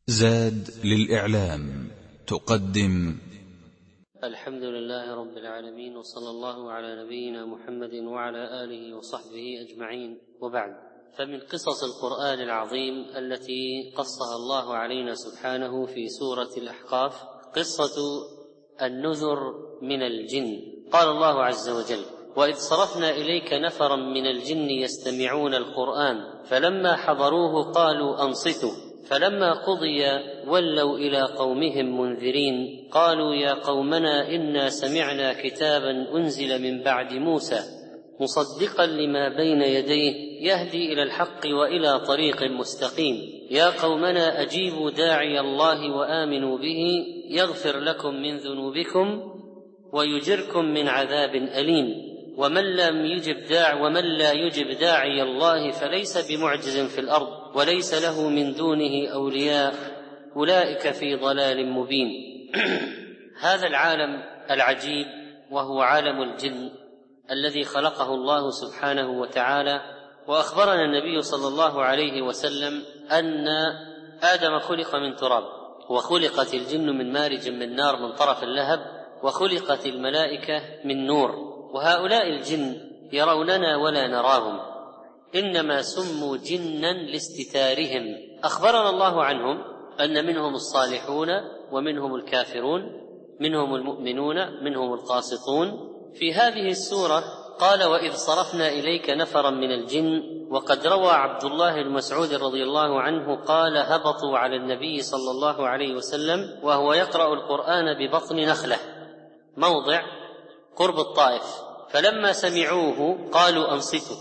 زاد للإعلام تقدم. الحمد لله رب العالمين، وصلى الله على نبينا محمد وعلى آله وصحبه أجمعين، وبعد. فمن قصص القرآن العظيم التي قصها الله علينا سبحانه في سورة الأحقاف قصة النذر من الجن. قال الله عز وجل: وإذ صرفنا إليك نفرا من الجن يستمعون القرآن فلما حضروه قالوا أنصتوا فلما قضي ولوا إلى قومهم منذرين قالوا يا قومنا إنا سمعنا كتابا أنزل من بعد موسى مصدقا لما بين يديه يهدي إلى الحق وإلى طريق مستقيم يا قومنا أجيبوا داعي الله وآمنوا به يغفر لكم من ذنوبكم ويجركم من عذاب أليم ومن لا يجب داعي الله فليس بمعجز في الأرض وليس له من دونه أولياء أولئك في ضلال مبين. هذا العالم العجيب وهو عالم الجن الذي خلقه الله سبحانه وتعالى، وأخبرنا النبي صلى الله عليه وسلم أن آدم خلق من تراب، وخلقت الجن من مارج من نار من طرف اللهب، وخلقت الملائكة من نور. وهؤلاء الجن يروننا ولا نراهم، إنما سموا جنا لاستتارهم. أخبرنا الله عنهم أن منهم الصالحون ومنهم الكافرون، منهم المؤمنون منهم القاسطون. في هذه السورة قال: وإذ صرفنا إليك نفرا من الجن. وقد روى عبد الله بن مسعود رضي الله عنه قال: هبطوا على النبي صلى الله عليه وسلم وهو يقرأ القرآن ببطن نخلة موضع قرب الطائف، فلما سمعوه قالوا أنصتوا.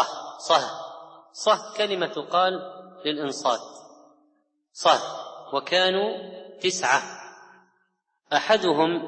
صه كلمة تقال للإنصات صه. وكانوا 9، أحدهم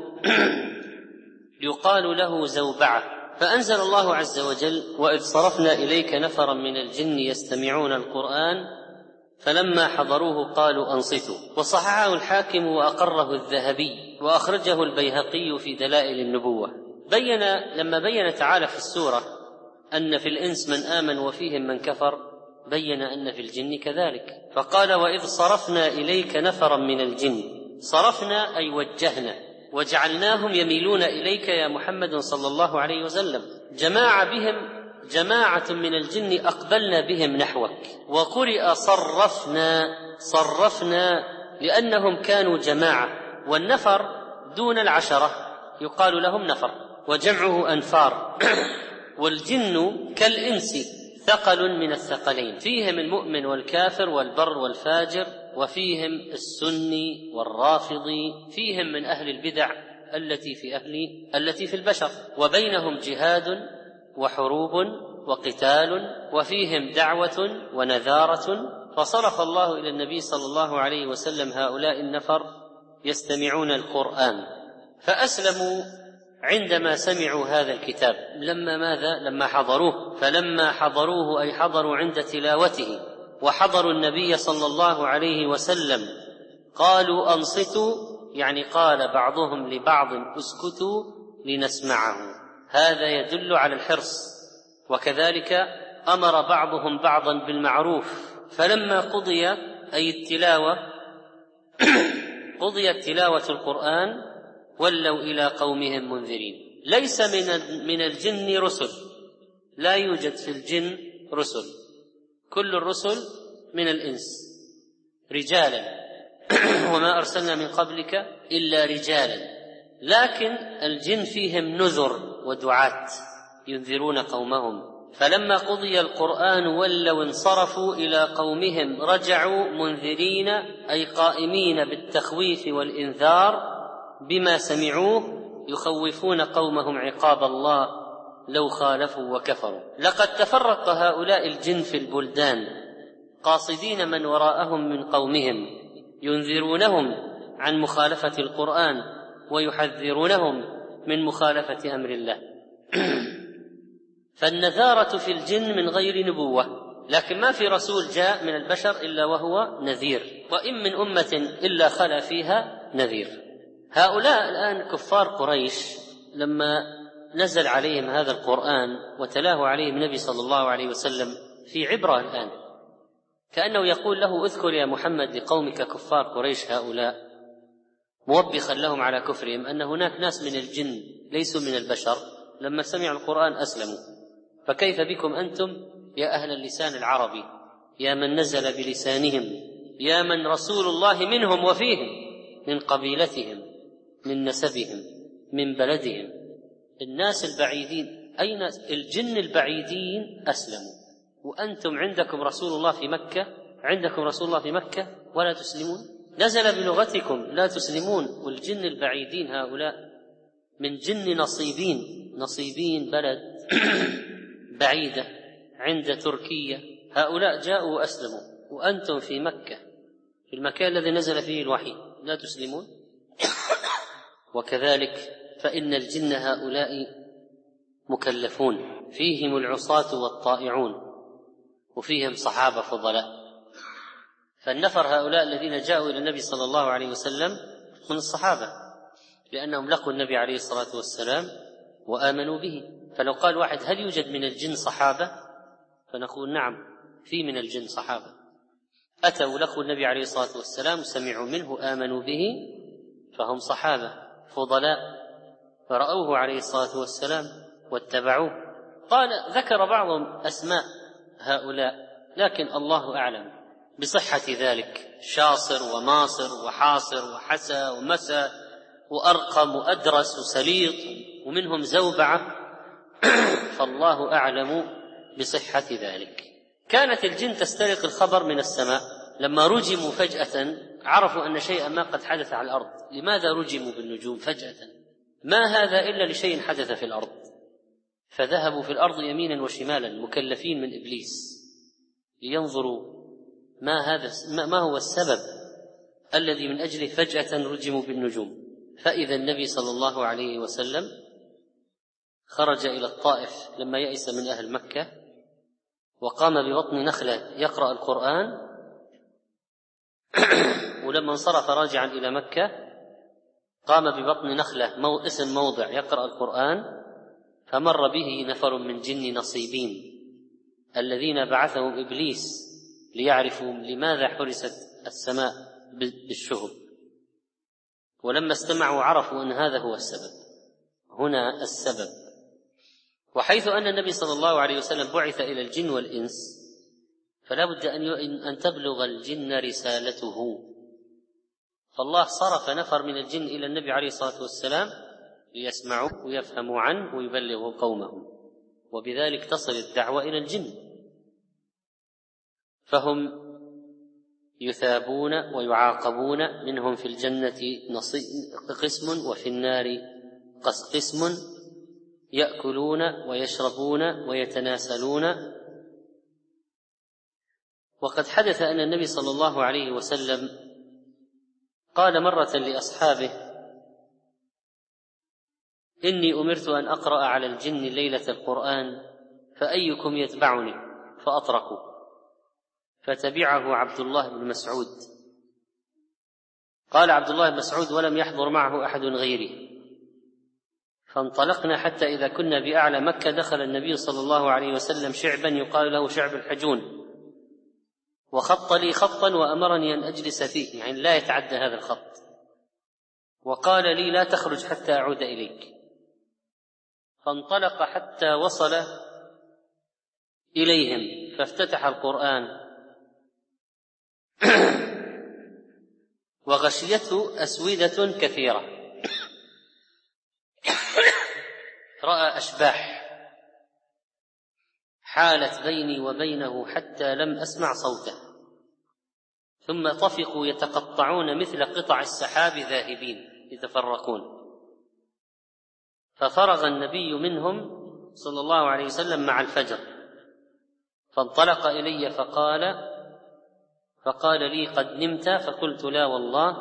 يقال له زوبعة. فأنزل الله عز وجل: وإذ صرفنا إليك نفرا من الجن يستمعون القرآن فلما حضروه قالوا أنصتوا. وصححه الحاكم وأقره الذهبي، وأخرجه البيهقي في دلائل النبوة. لما بين تعالى في السورة أن في الإنس من آمن وفيهم من كفر، بين أن في الجن كذلك، فقال: وإذ صرفنا إليك نفرا من الجن. صرفنا أي وجهنا وجعلناهم يميلون إليك يا محمد صلى الله عليه وسلم. جماعة من الجن أقبلنا بهم نحوك. وقرئ صرفنا لأنهم كانوا جماعة، والنفر دون العشرة يقال لهم نفر، وجمعه أنفار. والجن كالإنس ثقل من الثقلين، فيهم المؤمن والكافر والبر والفاجر، وفيهم السني والرافضي، فيهم من أهل البدع التي في البشر، وبينهم جهاد وحروب وقتال، وفيهم دعوة ونذارة. فصرف الله إلى النبي صلى الله عليه وسلم هؤلاء النفر يستمعون القرآن، فأسلموا عندما سمعوا هذا الكتاب. لما حضروه. فلما حضروه أي حضروا عند تلاوته وحضروا النبي صلى الله عليه وسلم قالوا أنصتوا، يعني قال بعضهم لبعض اسكتوا لنسمعه. هذا يدل على الحرص. وكذلك أمر بعضهم بعضا بالمعروف. فلما قضي أي التلاوة قضيت تلاوة القرآن ولوا إلى قومهم منذرين. ليس من الجن رسل، لا يوجد في الجن رسل، كل الرسل من الإنس رجالا وما أرسلنا من قبلك إلا رجالا. لكن الجن فيهم نذر ودعاة ينذرون قومهم. فلما قضي القرآن ولوا انصرفوا إلى قومهم رجعوا منذرين أي قائمين بالتخويف والإنذار بما سمعوه، يخوفون قومهم عقاب الله لو خالفوا وكفروا. لقد تفرق هؤلاء الجن في البلدان قاصدين من وراءهم من قومهم، ينذرونهم عن مخالفة القرآن ويحذرونهم من مخالفة أمر الله. فالنذارة في الجن من غير نبوة، لكن ما في رسول جاء من البشر إلا وهو نذير، وإن من أمة إلا خلا فيها نذير. هؤلاء الآن كفار قريش لما نزل عليهم هذا القرآن وتلاه عليهم النبي صلى الله عليه وسلم في عبرة الآن، كأنه يقول له: اذكر يا محمد لقومك كفار قريش هؤلاء، موبخا لهم على كفرهم أن هناك ناس من الجن ليسوا من البشر لما سمعوا القرآن أسلموا، فكيف بكم أنتم يا أهل اللسان العربي، يا من نزل بلسانهم، يا من رسول الله منهم وفيهم، من قبيلتهم، من نسبهم، من بلدهم. الناس البعيدين، أين الجن البعيدين أسلموا، وأنتم عندكم رسول الله في مكة، عندكم رسول الله في مكة ولا تسلمون، نزل بلغتكم لا تسلمون. والجن البعيدين هؤلاء من جن نصيبين بلد بعيدة عند تركيا، هؤلاء جاءوا وأسلموا، وأنتم في مكة في المكان الذي نزل فيه الوحي لا تسلمون. وكذلك فإن الجن هؤلاء مكلفون، فيهم العصاة والطائعون، وفيهم صحابة فضلاء. فالنفر هؤلاء الذين جاءوا إلى النبي صلى الله عليه وسلم من الصحابة، لأنهم لقوا النبي عليه الصلاة والسلام وآمنوا به. فلو قال واحد: هل يوجد من الجن صحابة؟ فنقول: نعم، في من الجن صحابة أتوا لقوا النبي عليه الصلاة والسلام وسمعوا منه آمنوا به، فهم صحابة فضلاء، فرأوه عليه الصلاة والسلام واتبعوه. قال ذكر بعضهم أسماء هؤلاء، لكن الله أعلم بصحة ذلك: شاصر وماصر وحاصر وحسى ومسى وأرقم وأدرس وسليط، ومنهم زوبعة فالله أعلم بصحة ذلك. كانت الجن تسترق الخبر من السماء، لما رجموا فجأة عرفوا أن شيئا ما قد حدث على الأرض. لماذا رجموا بالنجوم فجأة؟ ما هذا إلا لشيء حدث في الأرض، فذهبوا في الأرض يمينا وشمالا مكلفين من إبليس لينظروا ما هو السبب الذي من أجله فجأة رجموا بالنجوم. فإذا النبي صلى الله عليه وسلم خرج إلى الطائف لما يئس من أهل مكة، وقام ببطن نخلة يقرأ القرآن، ولما انصرف راجعا إلى مكة قام ببطن نخلة اسم موضع يقرأ القرآن، فمر به نفر من جن نصيبين الذين بعثهم إبليس ليعرفوا لماذا حرست السماء بالشهب، ولما استمعوا عرفوا أن هذا هو السبب، هنا السبب. وحيث أن النبي صلى الله عليه وسلم بعث إلى الجن والإنس، فلا بد أن تبلغ الجن رسالته، فالله صرف نفر من الجن إلى النبي عليه الصلاة والسلام ليسمعوا ويفهموا عنه ويبلغوا قومهم، وبذلك تصل الدعوة إلى الجن، فهم يثابون ويعاقبون، منهم في الجنة قسم وفي النار قسم، يأكلون ويشربون ويتناسلون. وقد حدث أن النبي صلى الله عليه وسلم قال مرة لأصحابه: إني أمرت أن أقرأ على الجن ليلة القرآن، فأيكم يتبعني؟ فأطرقوا، فتبعه عبد الله بن مسعود. قال عبد الله بن مسعود: ولم يحضر معه أحد غيري، فانطلقنا حتى إذا كنا بأعلى مكة دخل النبي صلى الله عليه وسلم شعبا يقال له شعب الحجون، وخط لي خطا وأمرني أن أجلس فيه، يعني لا يتعدى هذا الخط، وقال لي: لا تخرج حتى أعود إليك. فانطلق حتى وصل إليهم فافتتح القرآن وغشيته أسودة كثيرة، رأى أشباح حالت بيني وبينه حتى لم أسمع صوته، ثم طفقوا يتقطعون مثل قطع السحاب ذاهبين يتفرقون. ففرغ النبي منهم صلى الله عليه وسلم مع الفجر، فانطلق إلي فقال لي: قد نمت؟ فقلت: لا والله،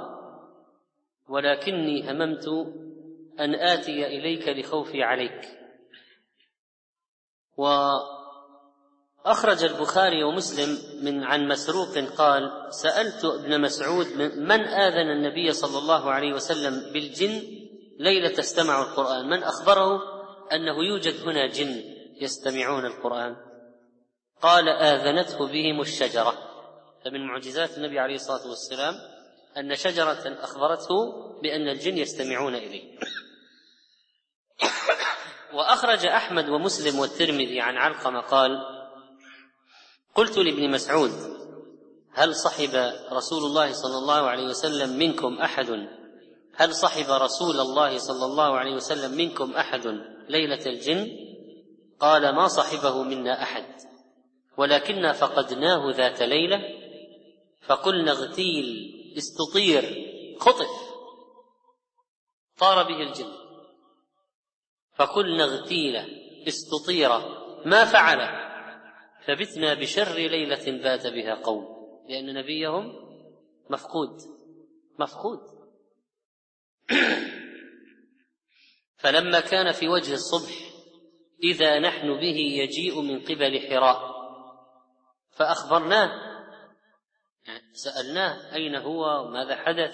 ولكني هممت أن آتي إليك لخوفي عليك. وأخرج البخاري ومسلم عن مسروق قال: سألت ابن مسعود: من آذن النبي صلى الله عليه وسلم بالجن ليلة استمعوا القرآن؟ من أخبره أنه يوجد هنا جن يستمعون القرآن؟ قال: آذنته بهم الشجرة، فمن معجزات النبي عليه الصلاة والسلام أن شجرة أخبرته بأن الجن يستمعون إليه. وأخرج أحمد ومسلم والترمذي عن علقمة قال: قلت لابن مسعود: هل صحب رسول الله صلى الله عليه وسلم منكم أحد هل صحب رسول الله صلى الله عليه وسلم منكم أحد ليلة الجن؟ قال: ما صحبه منا أحد، ولكننا فقدناه ذات ليلة فقلنا اغتيل، استطير، خطف، طار به الجن، فقلنا اغتيل، استطير، ما فعل، فبتنا بشر ليلة بات بها قوم، لأن نبيهم مفقود. فلما كان في وجه الصبح إذا نحن به يجيء من قبل حراء، فأخبرناه، سألناه أين هو وماذا حدث؟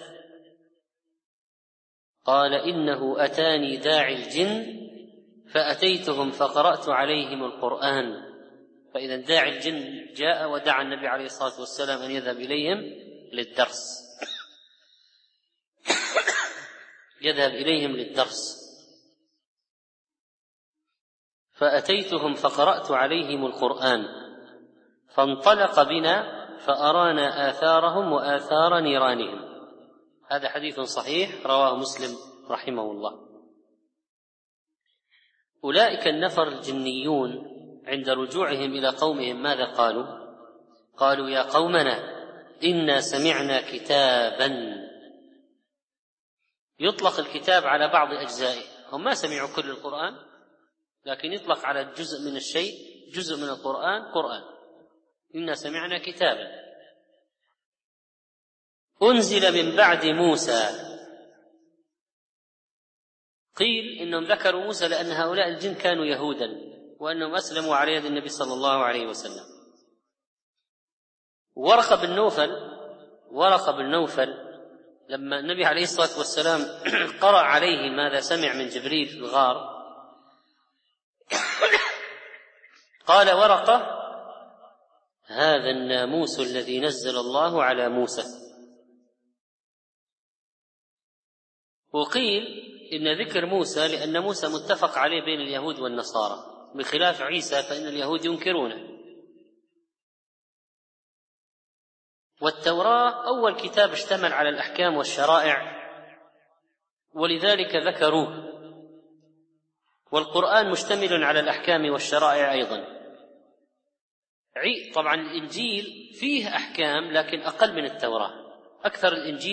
قال: إنه أتاني داعي الجن فأتيتهم فقرأت عليهم القرآن. فإذا داعي الجن جاء ودعا النبي عليه الصلاة والسلام أن يذهب إليهم للدرس. فأتيتهم فقرأت عليهم القرآن فانطلق بنا فأرانا آثارهم وآثار نيرانهم. هذا حديث صحيح رواه مسلم رحمه الله. أولئك النفر الجنيون عند رجوعهم إلى قومهم ماذا قالوا؟ قالوا: يا قومنا إنا سمعنا كتابا. يطلق الكتاب على بعض أجزائه، هم ما سمعوا كل القرآن، لكن يطلق على جزء من الشيء، جزء من القرآن قرآن. إنا سمعنا كتابا أنزل من بعد موسى. قيل إنهم ذكروا موسى لأن هؤلاء الجن كانوا يهودا، وأنهم أسلموا على يد النبي صلى الله عليه وسلم. ورقة بن نوفل لما النبي عليه الصلاة والسلام قرأ عليه ماذا سمع من جبريل في الغار، قال ورقة: هذا الناموس الذي نزل الله على موسى. وقيل إن ذكر موسى لأن موسى متفق عليه بين اليهود والنصارى، بخلاف عيسى فإن اليهود ينكرونه. والتوراة أول كتاب اشتمل على الأحكام والشرائع، ولذلك ذكروه. والقرآن مشتمل على الأحكام والشرائع أيضا. طبعا الإنجيل فيه أحكام لكن أقل من التوراة. أكثر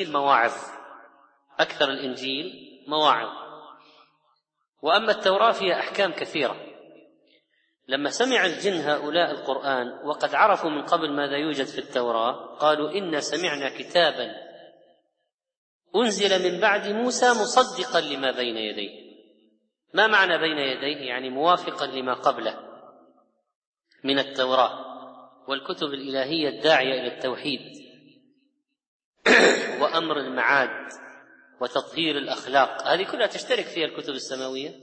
الإنجيل مواعظ، وأما التوراة فيها أحكام كثيرة. لما سمع الجن هؤلاء القرآن وقد عرفوا من قبل ماذا يوجد في التوراة، قالوا: إنا سمعنا كتابا أنزل من بعد موسى مصدقا لما بين يديه. ما معنى بين يديه؟ يعني موافقا لما قبله من التوراة والكتب الإلهية الداعية إلى التوحيد وأمر المعاد وتطهير الأخلاق، هذه كلها تشترك فيها الكتب السماوية.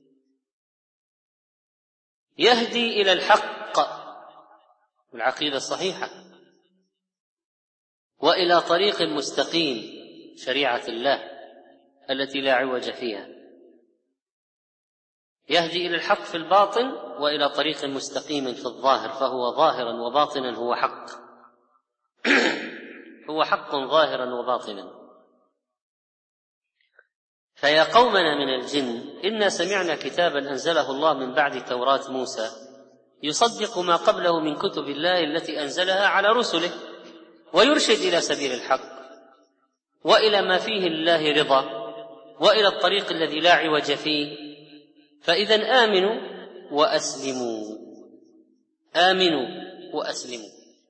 يهدي إلى الحق والعقيدة الصحيحة، وإلى طريق مستقيم، شريعة الله التي لا عوج فيها. يهدي إلى الحق في الباطن وإلى طريق مستقيم في الظاهر، فهو ظاهرا وباطنا هو حق هو حق ظاهرا وباطنا. فيا قومنا من الجن إنا سمعنا كتابا أنزله الله من بعد توراة موسى يصدق ما قبله من كتب الله التي أنزلها على رسله، ويرشد إلى سبيل الحق وإلى ما فيه الله رضا وإلى الطريق الذي لا عوج فيه. فإذا آمنوا وأسلموا.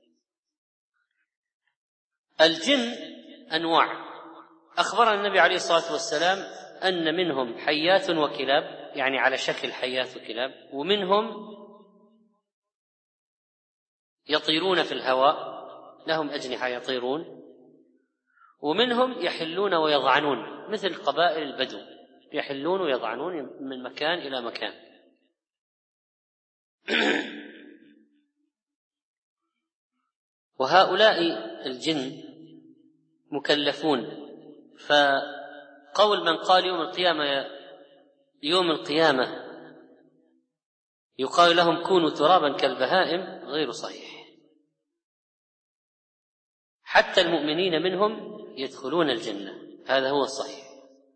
الجن أنواع. أخبرنا النبي عليه الصلاة والسلام أن منهم حيات وكلاب، يعني على شكل حيات وكلاب، ومنهم يطيرون في الهواء لهم أجنحة يطيرون، ومنهم يحلون ويضعنون مثل قبائل البدو، يحلون ويضعنون من مكان إلى مكان. وهؤلاء الجن مكلفون. فقول من قال يوم القيامة يقال لهم كونوا ترابا كالبهائم غير صحيح. حتى المؤمنين منهم يدخلون الجنة، هذا هو الصحيح.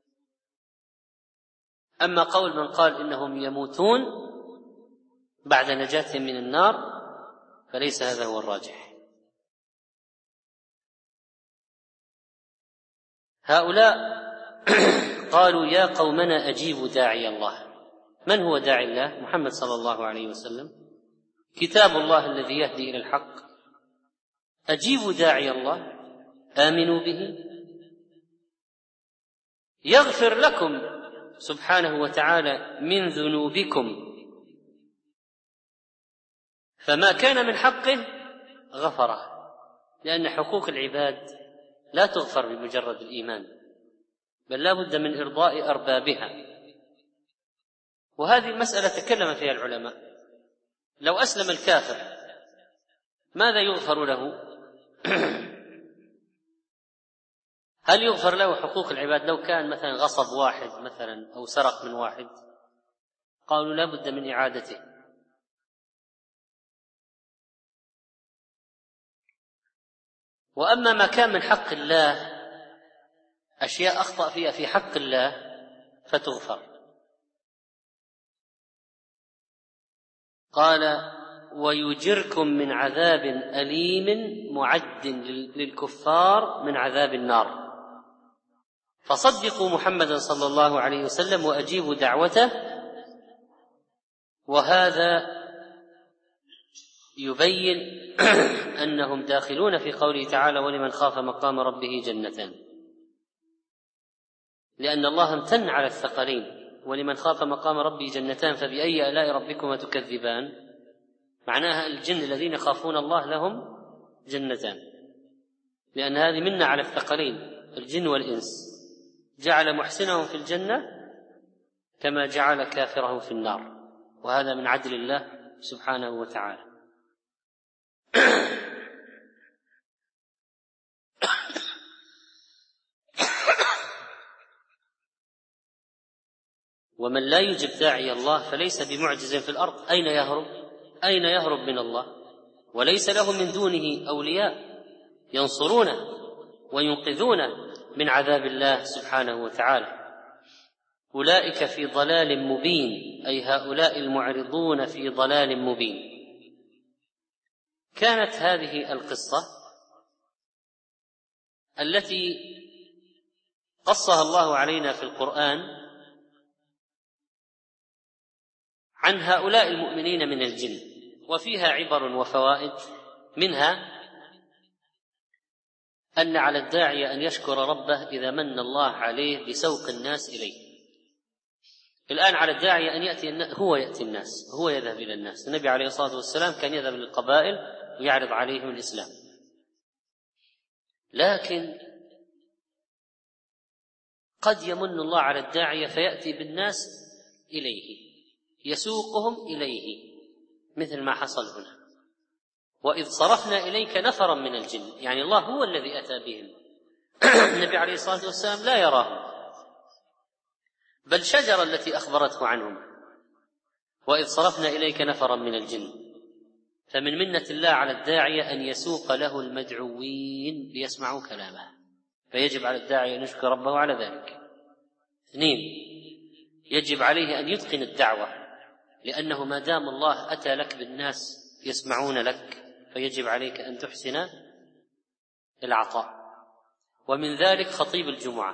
أما قول من قال إنهم يموتون بعد نجاتهم من النار فليس هذا هو الراجح. هؤلاء قالوا يا قومنا أجيبوا داعي الله. من هو داعي الله؟ محمد صلى الله عليه وسلم، كتاب الله الذي يهدي إلى الحق. أجيبوا داعي الله، آمنوا به يغفر لكم سبحانه وتعالى من ذنوبكم، فما كان من حقه غفره، لأن حقوق العباد لا تغفر بمجرد الإيمان، بل لا بد من إرضاء أربابها. وهذه المسألة تكلم فيها العلماء. لو أسلم الكافر ماذا يغفر له؟ هل يغفر له حقوق العباد لو كان مثلا غصب واحد مثلا أو سرق من واحد؟ قالوا لا بد من إعادته. وأما ما كان من حق الله، أشياء أخطأ فيها في حق الله فتغفر. قال ويجركم من عذاب أليم معد للكفار من عذاب النار، فصدقوا محمدا صلى الله عليه وسلم وأجيبوا دعوته. وهذا يبين أنهم داخلون في قوله تعالى ولمن خاف مقام ربه جنتان، لأن الله امتن على الثقلين. ولمن خاف مقام ربه جنتان فبأي آلاء ربكما تكذبان، معناها الجن الذين يخافون الله لهم جنتان، لأن هذه منة على الثقلين الجن والإنس، جعل محسنهم في الجنة كما جعل كافرهم في النار، وهذا من عدل الله سبحانه وتعالى. ومن لا يجب داعي الله فليس بمعجز في الأرض. أين يهرب؟ أين يهرب من الله؟ وليس له من دونه أولياء ينصرونه وينقذونه من عذاب الله سبحانه وتعالى. أولئك في ضلال مبين، أي هؤلاء المعرضون في ضلال مبين. كانت هذه القصة التي قصها الله علينا في القرآن عن هؤلاء المؤمنين من الجن، وفيها عبر وفوائد. منها أن على الداعية أن يشكر ربه إذا من الله عليه بسوق الناس إليه. الآن على الداعية أن هو يأتي الناس، هو يذهب إلى الناس. النبي عليه الصلاة والسلام كان يذهب للقبائل ويعرض عليهم الإسلام، لكن قد يمن الله على الداعية فيأتي بالناس إليه، يسوقهم إليه، مثل ما حصل هنا. وإذ صرفنا إليك نفرا من الجن، يعني الله هو الذي أتى بهم. النبي عليه الصلاة والسلام لا يراهم، بل شجرة التي أخبرته عنهم. وإذ صرفنا إليك نفرا من الجن. فمن منة الله على الداعية أن يسوق له المدعوين ليسمعوا كلامه، فيجب على الداعية أن يشكر ربه على ذلك. 2، يجب عليه أن يتقن الدعوة، لأنه ما دام الله أتى لك بالناس يسمعون لك فيجب عليك أن تحسن العطاء. ومن ذلك خطيب الجمعة،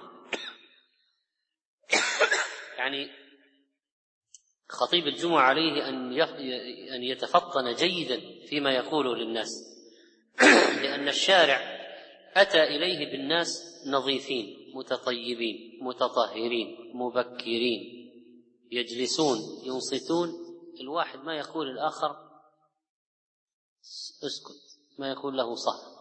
يعني خطيب الجمعة عليه أن يتفطن جيدا فيما يقوله للناس، لأن الشارع أتى إليه بالناس نظيفين متطيبين متطهرين مبكرين، يجلسون ينصتون. الواحد ما يقول الآخر اسكت، ما يقول له صح.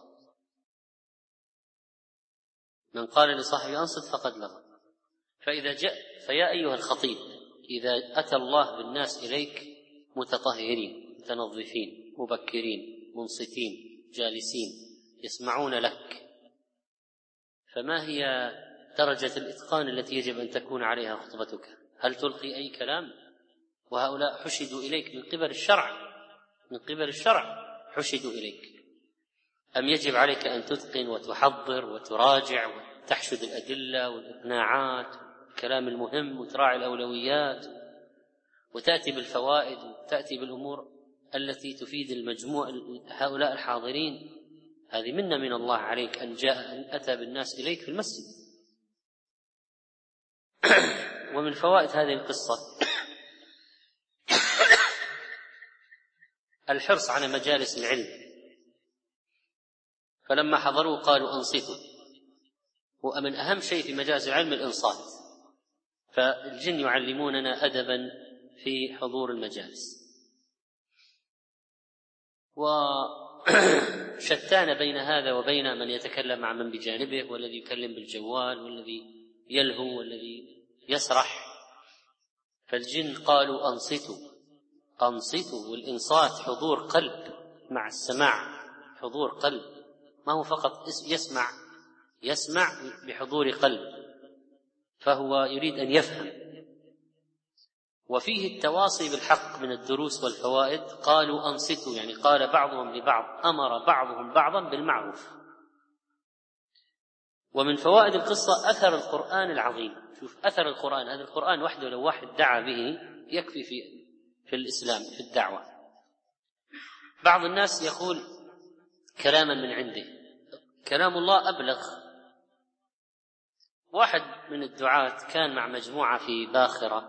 من قال لصاحبه أنصت فقد لغى. فيا أيها الخطيب، إذا أتى الله بالناس إليك متطهرين متنظفين مبكرين منصتين جالسين يسمعون لك. فما هي درجة الإتقان التي يجب أن تكون عليها خطبتك؟ هل تلقي أي كلام وهؤلاء حشدوا إليك من قبل الشرع حشدوا إليك، أم يجب عليك أن تتقن وتحضر وتراجع وتحشد الأدلة والإقناعات والكلام المهم وتراعي الأولويات وتأتي بالفوائد وتأتي بالأمور التي تفيد المجموع هؤلاء الحاضرين؟ هذه منة من الله عليك أن أتى بالناس إليك في المسجد. ومن فوائد هذه القصة الحرص على مجالس العلم، فلما حضروا قالوا أنصتوا، ومن أهم شيء في مجالس العلم الإنصات، فالجن يعلموننا أدبا في حضور المجالس. وشتان بين هذا وبين من يتكلم مع من بجانبه، والذي يكلم بالجوال، والذي يلهو، والذي يسرح. فالجن قالوا أنصتوا، والإنصات حضور قلب مع السماع، حضور قلب، ما هو فقط يسمع بحضور قلب، فهو يريد أن يفهم. وفيه التواصي بالحق من الدروس والفوائد. قالوا أنصتوا، يعني قال بعضهم لبعض، أمر بعضهم بعضا بالمعروف. ومن فوائد القصة أثر القرآن العظيم. شوف أثر القرآن، هذا القرآن وحده لو واحد دعا به يكفي في الإسلام، في الدعوة. بعض الناس يقول كلاما من عنده، كلام الله أبلغ. واحد من الدعاة كان مع مجموعة في باخرة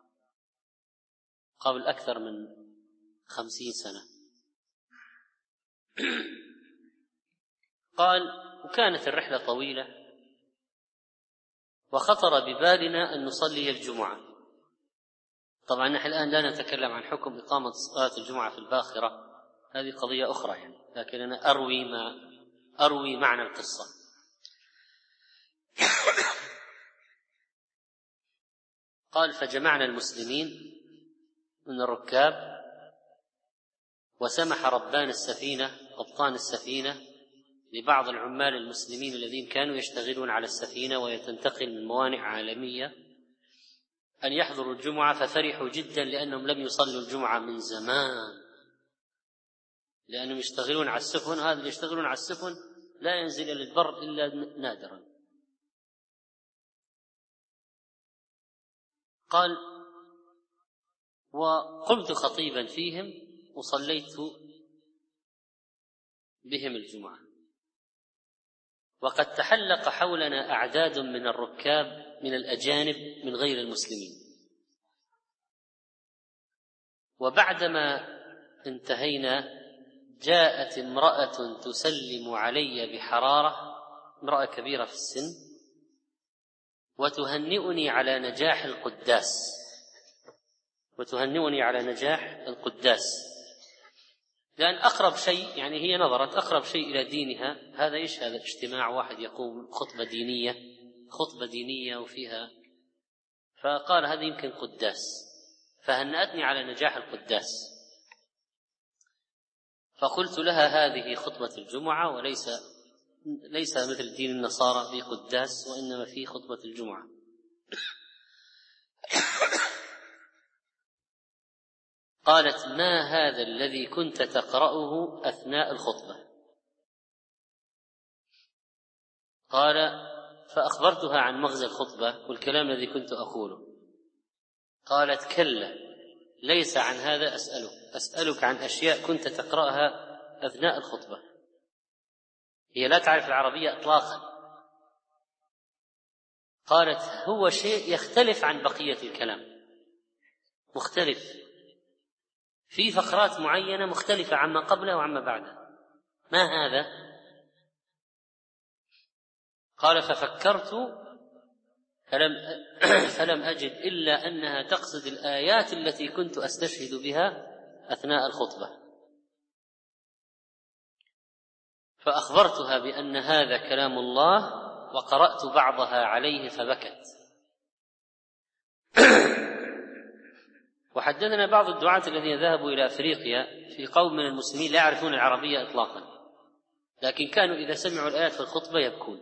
قبل أكثر من 50 سنة، قال وكانت الرحلة طويلة، وخطر ببالنا أن نصلي الجمعة. طبعا نحن الآن لا نتكلم عن حكم إقامة صلاة الجمعة في الباخرة، هذه قضية أخرى يعني، لكن أنا أروي معنى القصة. قال فجمعنا المسلمين من الركاب، وسمح ربان السفينة قبطان السفينة لبعض العمال المسلمين الذين كانوا يشتغلون على السفينة ويتنتقل من موانئ عالمية أن يحضروا الجمعة، ففرحوا جدا لأنهم لم يصلوا الجمعة من زمان، لأنهم يشتغلون على السفن. هذا اللي يشتغلون على السفن لا ينزل إلى البر إلا نادرا. قال وقمت خطيبا فيهم وصليت بهم الجمعة، وقد تحلق حولنا أعداد من الركاب من الأجانب من غير المسلمين. وبعدما انتهينا جاءت امرأة تسلم علي بحرارة، امرأة كبيرة في السن، وتهنئني على نجاح القداس، لأن أقرب شيء يعني هي نظرت أقرب شيء إلى دينها هذا إيش؟ هذا اجتماع واحد يقوم خطبة دينية وفيها، فقال هذا يمكن قداس، فهنأتني على نجاح القداس. فقلت لها هذه خطبة الجمعة، وليس مثل دين النصارى في قداس، وإنما في خطبة الجمعة. قالت ما هذا الذي كنت تقرأه أثناء الخطبة؟ قال فأخبرتها عن مغزى الخطبة والكلام الذي كنت أقوله. قالت كلا، ليس عن هذا أسألك عن أشياء كنت تقرأها أثناء الخطبة. هي لا تعرف العربية إطلاقا. قالت هو شيء يختلف عن بقية الكلام، مختلف في فقرات معينة مختلفة عما قبله وعما بعده. ما هذا؟ قال ففكرت فلم أجد إلا أنها تقصد الآيات التي كنت أستشهد بها أثناء الخطبة، فأخبرتها بأن هذا كلام الله، وقرأت بعضها عليه فبكت. وحدثنا بعض الدعاة الذين ذهبوا إلى أفريقيا في قوم من المسلمين لا يعرفون العربية إطلاقا، لكن كانوا إذا سمعوا الآيات في الخطبة يبكون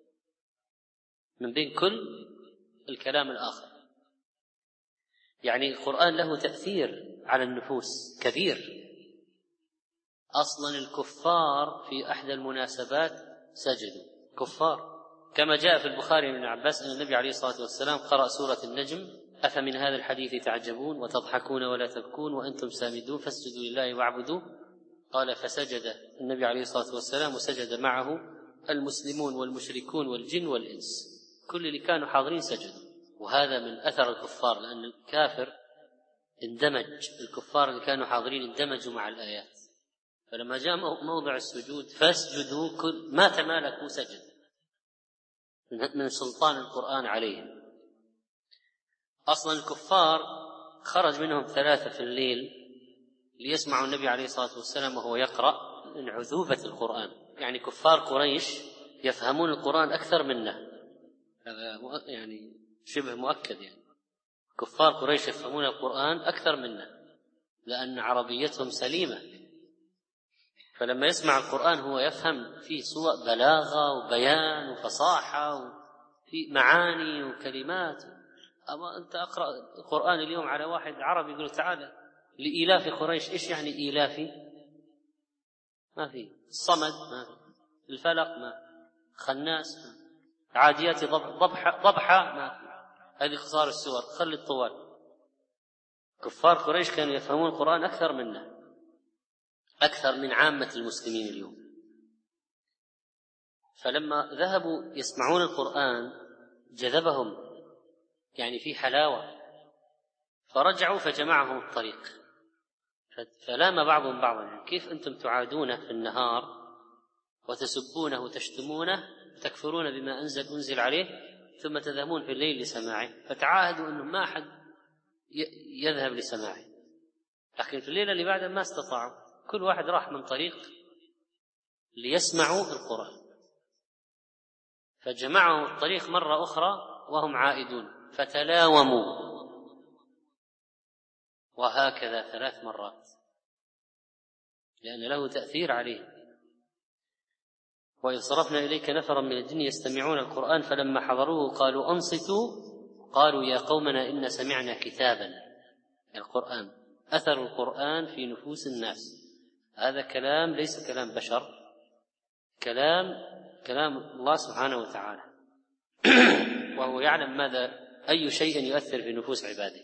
من بين كل الكلام الآخر. يعني القرآن له تأثير على النفوس كبير. أصلا الكفار في أحد المناسبات سجدوا، كفار، كما جاء في البخاري من عباس أن النبي عليه الصلاة والسلام قرأ سورة النجم: أفمن هذا الحديث تعجبون وتضحكون ولا تبكون وأنتم سامدون فاسجدوا لله واعبدوا. قال فسجد النبي عليه الصلاة والسلام وسجد معه المسلمون والمشركون والجن والإنس، كل اللي كانوا حاضرين سجدوا. وهذا من أثر الكفار، لأن الكافر اندمج، الكفار اللي كانوا حاضرين اندمجوا مع الآيات، فلما جاء موضع السجود فاسجدوا كل ما تمالكوا سجد من سلطان القرآن عليهم. أصلا الكفار خرج منهم 3 في الليل ليسمعوا النبي عليه الصلاة والسلام وهو يقرأ من عذوبة القرآن. يعني كفار قريش يفهمون القرآن أكثر منا، هذا يعني شبه مؤكد. يعني كفار قريش يفهمون القرآن أكثر منا لأن عربيتهم سليمة، فلما يسمع القرآن هو يفهم فيه صور بلاغة وبيان وفصاحة وفي معاني وكلمات. أما أنت أقرأ القرآن اليوم على واحد عربي يقول تعالى لإيلاف قريش، إيش يعني إيلافي؟ ما في. الصمد ما في، الفلق ما في، خناس ما في، عاديات ضبحة ما في. هذه قصار السور، خلي الطوال. كفار قريش كانوا يفهمون القرآن أكثر منا، أكثر من عامة المسلمين اليوم. فلما ذهبوا يسمعون القرآن جذبهم، يعني في حلاوة، فرجعوا فجمعهم الطريق، فلام بعضهم بعضا. يعني كيف أنتم تعادونه في النهار وتسبونه وتشتمونه وتكفرون بما أنزل عليه، ثم تذهبون في الليل لسماعه، فتعاهدوا أنه ما أحد يذهب لسماعه. لكن في الليلة اللي بعدها ما استطاعوا، كل واحد راح من طريق ليسمعوا القرآن، فجمعهم الطريق مرة أخرى وهم عائدون فتلاوموا، وهكذا 3 مرات، لأن له تأثير عليه. وإذ صرفنا إليك نفرا من الجن يستمعون القرآن فلما حضروه قالوا أنصتوا قالوا يا قومنا إن سمعنا كتابا. القرآن، أثر القرآن في نفوس الناس. هذا كلام ليس كلام بشر، كلام الله سبحانه وتعالى وهو يعلم أي شيء يؤثر في نفوس عباده.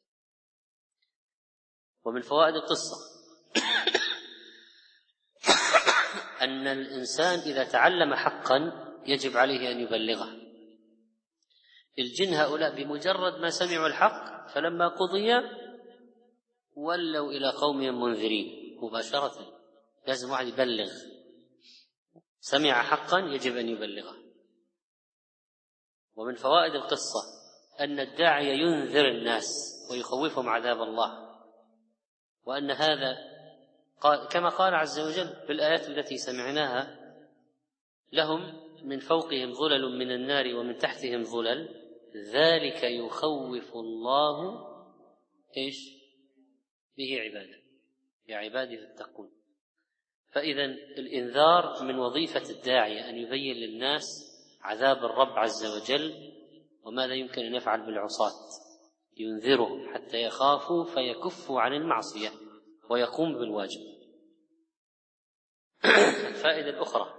ومن فوائد القصة أن الإنسان إذا تعلم حقا يجب عليه أن يبلغه. الجن هؤلاء بمجرد ما سمعوا الحق فلما قضي ولوا إلى قومهم منذرين مباشرة. لازم واحد يبلغ، سمع حقا يجب أن يبلغه. ومن فوائد القصة أن الداعي ينذر الناس ويخوفهم عذاب الله، وأن هذا كما قال عز وجل في الآيات التي سمعناها: لهم من فوقهم ظلل من النار ومن تحتهم ظلل ذلك يخوف الله به عباده يا عبادي فاتقون. فإذا الإنذار من وظيفة الداعية أن يبين للناس عذاب الرب عز وجل وماذا يمكن أن يفعل بالعصاة، ينذرهم حتى يخافوا فيكفوا عن المعصية ويقوم بالواجب. الفائدة الأخرى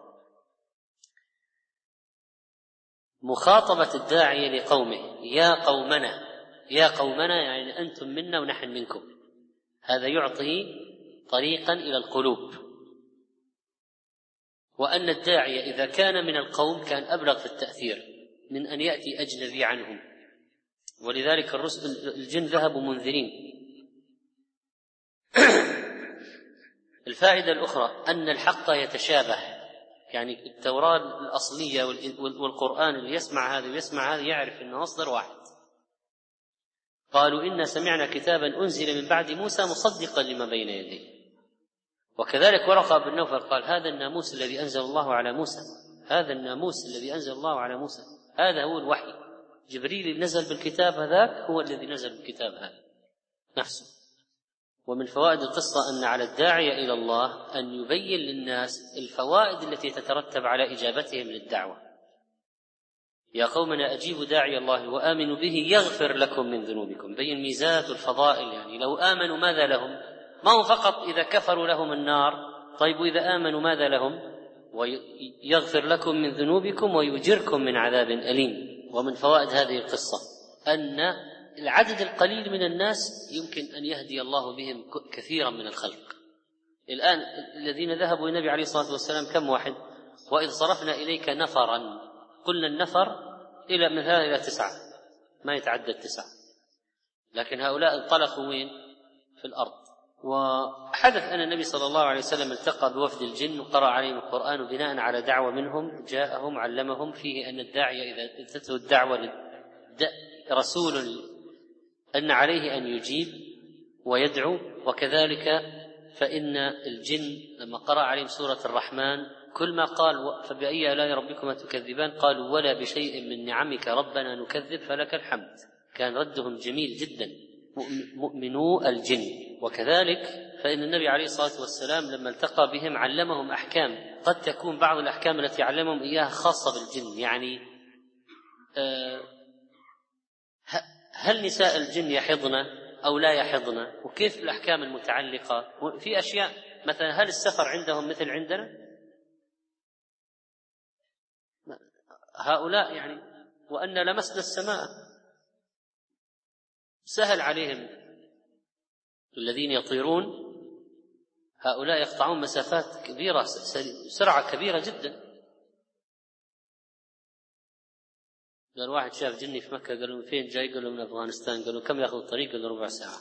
مخاطبة الداعية لقومه يا قومنا يعني أنتم منا ونحن منكم. هذا يعطي طريقا إلى القلوب، وأن الداعية إذا كان من القوم كان أبلغ في التأثير من أن يأتي أجنبي عنهم، ولذلك الجن ذهبوا منذرين. الفائدة الأخرى أن الحق يتشابه، يعني التوراة الأصلية والقرآن اللي يسمع هذا ويسمع هذا يعرف أنه مصدر واحد. قالوا إنا سمعنا كتابا أنزل من بعد موسى مصدقا لما بين يديه. وكذلك ورقة بن نوفل قال هذا الناموس الذي أنزل الله على موسى، هذا الناموس الذي أنزل الله على موسى، هذا هو الوحي. جبريل نزل بالكتاب هذاك هو الذي نزل بالكتاب هذا نفسه. ومن فوائد القصة أن على الداعية إلى الله أن يبين للناس الفوائد التي تترتب على إجابتهم للدعوة. يا قومنا أجيبوا داعي الله وآمنوا به يغفر لكم من ذنوبكم. بين ميزات الفضائل، يعني لو آمنوا ماذا لهم؟ ما هو فقط إذا كفروا لهم النار، طيب وإذا آمنوا ماذا لهم؟ ويغفر لكم من ذنوبكم ويجركم من عذاب أليم. ومن فوائد هذه القصة أن العدد القليل من الناس يمكن أن يهدي الله بهم كثيرا من الخلق. الآن الذين ذهبوا النبي عليه الصلاة والسلام كم واحد؟ وإذ صرفنا إليك نفرا، قلنا النفر إلى 9، ما يتعدى 9، لكن هؤلاء انطلقوا وين؟ في الأرض. وحدث أن النبي صلى الله عليه وسلم التقى بوفد الجن وقرأ عليهم القرآن، وبناء على دعوة منهم جاءهم علمهم فيه أن الداعية إذا أتته الدعوة رسول أن عليه أن يجيب ويدعو. وكذلك فإن الجن لما قرأ عليهم سورة الرحمن كل ما قال فبأي آلاء ربكما تكذبان قالوا ولا بشيء من نعمك ربنا نكذب فلك الحمد. كان ردهم جميل جدا مؤمنو الجن. وكذلك فإن النبي عليه الصلاة والسلام لما التقى بهم علمهم أحكام، قد تكون بعض الأحكام التي علمهم إياها خاصة بالجن، يعني هل نساء الجن يحضن أو لا يحضن، وكيف الأحكام المتعلقة في أشياء، مثلا هل السفر عندهم مثل عندنا؟ هؤلاء يعني وأن لمسنا السماء سهل عليهم. الذين يطيرون هؤلاء يقطعون مسافات كبيرة سرعة كبيرة جدا. قال واحد شاف جني في مكة، قالوا من فين جاي؟ قالوا من أفغانستان. قالوا كم يأخذ الطريق؟ قالوا ربع ساعة.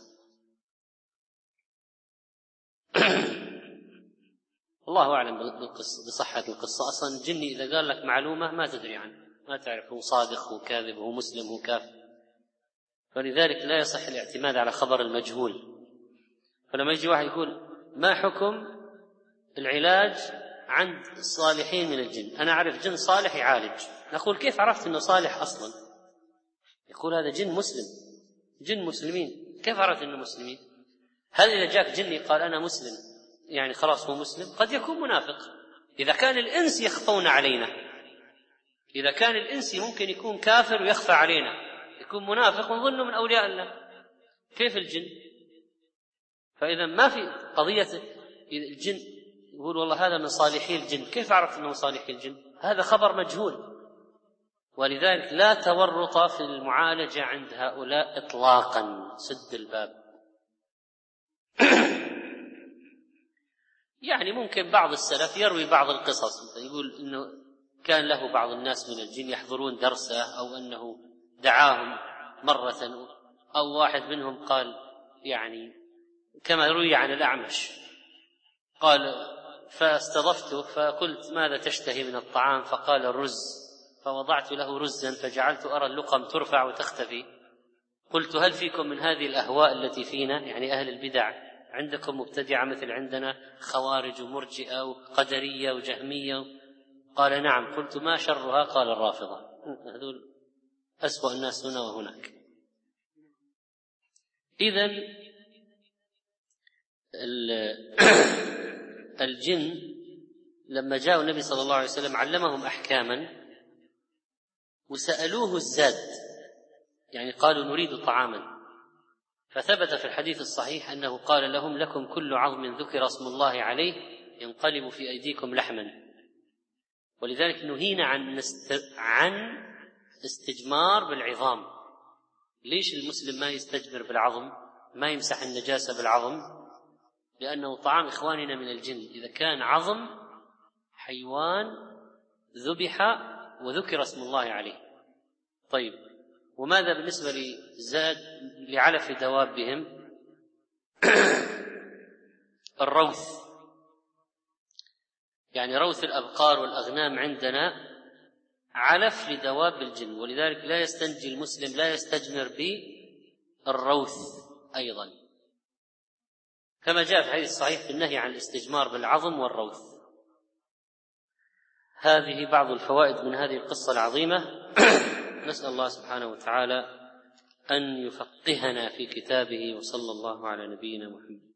الله أعلم بصحة القصة. أصلا الجني إذا قال لك معلومة ما تدري عنه، ما تعرف هو صادق هو كاذب هو مسلم هو كافر، فلذلك لا يصح الاعتماد على خبر المجهول. فلما يجي واحد يقول ما حكم العلاج عند الصالحين من الجن؟ أنا أعرف جن صالح يعالج. نقول كيف عرفت أنه صالح أصلا؟ يقول هذا جن مسلم، جن مسلمين. كيف عرفت أنه مسلمين؟ هل إذا جاك جني قال أنا مسلم يعني خلاص هو مسلم؟ قد يكون منافق. إذا كان الإنس يخفون علينا، إذا كان الإنس ممكن يكون كافر ويخفى علينا، يكون منافق ونظنه من أولياء الله، كيف الجن؟ فإذا ما في قضية الجن يقول والله هذا من صالحي الجن، كيف عرفت أنه صالحي الجن؟ هذا خبر مجهول. ولذلك لا تورط في المعالجة عند هؤلاء إطلاقا، سد الباب. يعني ممكن بعض السلف يروي بعض القصص، يقول إنه كان له بعض الناس من الجن يحضرون درسه، أو أنه دعاهم مرة، أو واحد منهم قال يعني كما روي عن الأعمش قال فاستضفته فقلت ماذا تشتهي من الطعام؟ فقال الرز، فوضعت له رزا فجعلت أرى اللقم ترفع وتختفي. قلت هل فيكم من هذه الأهواء التي فينا، يعني أهل البدع، عندكم مبتدعة مثل عندنا خوارج ومرجئة وقدرية وجهمية؟ قال نعم. قلت ما شرها؟ قال الرافضة. هذول أسوأ الناس هنا وهناك. إذن الجن لما جاء النبي صلى الله عليه وسلم علمهم أحكاما وسألوه الزاد، يعني قالوا نريد طعاما، فثبت في الحديث الصحيح أنه قال لهم لكم كل عظم ذكر اسم الله عليه ينقلب في أيديكم لحما. ولذلك نهينا عن استجمار بالعظام. ليش المسلم ما يستجمر بالعظم، ما يمسح النجاسة بالعظم؟ لأنه طعام إخواننا من الجن. إذا كان عظم حيوان ذبح وذكر اسم الله عليه. طيب وماذا بالنسبة لزاد لعلف دوابهم؟ الروث، يعني روث الأبقار والأغنام عندنا علف لدواب الجن، ولذلك لا يستنجي المسلم، لا يستجمر بالروث أيضا، كما جاء في الحديث الصحيح في النهي عن الاستجمار بالعظم والروث. هذه بعض الفوائد من هذه القصة العظيمة. نسأل الله سبحانه وتعالى أن يفقهنا في كتابه، وصلى الله على نبينا محمد.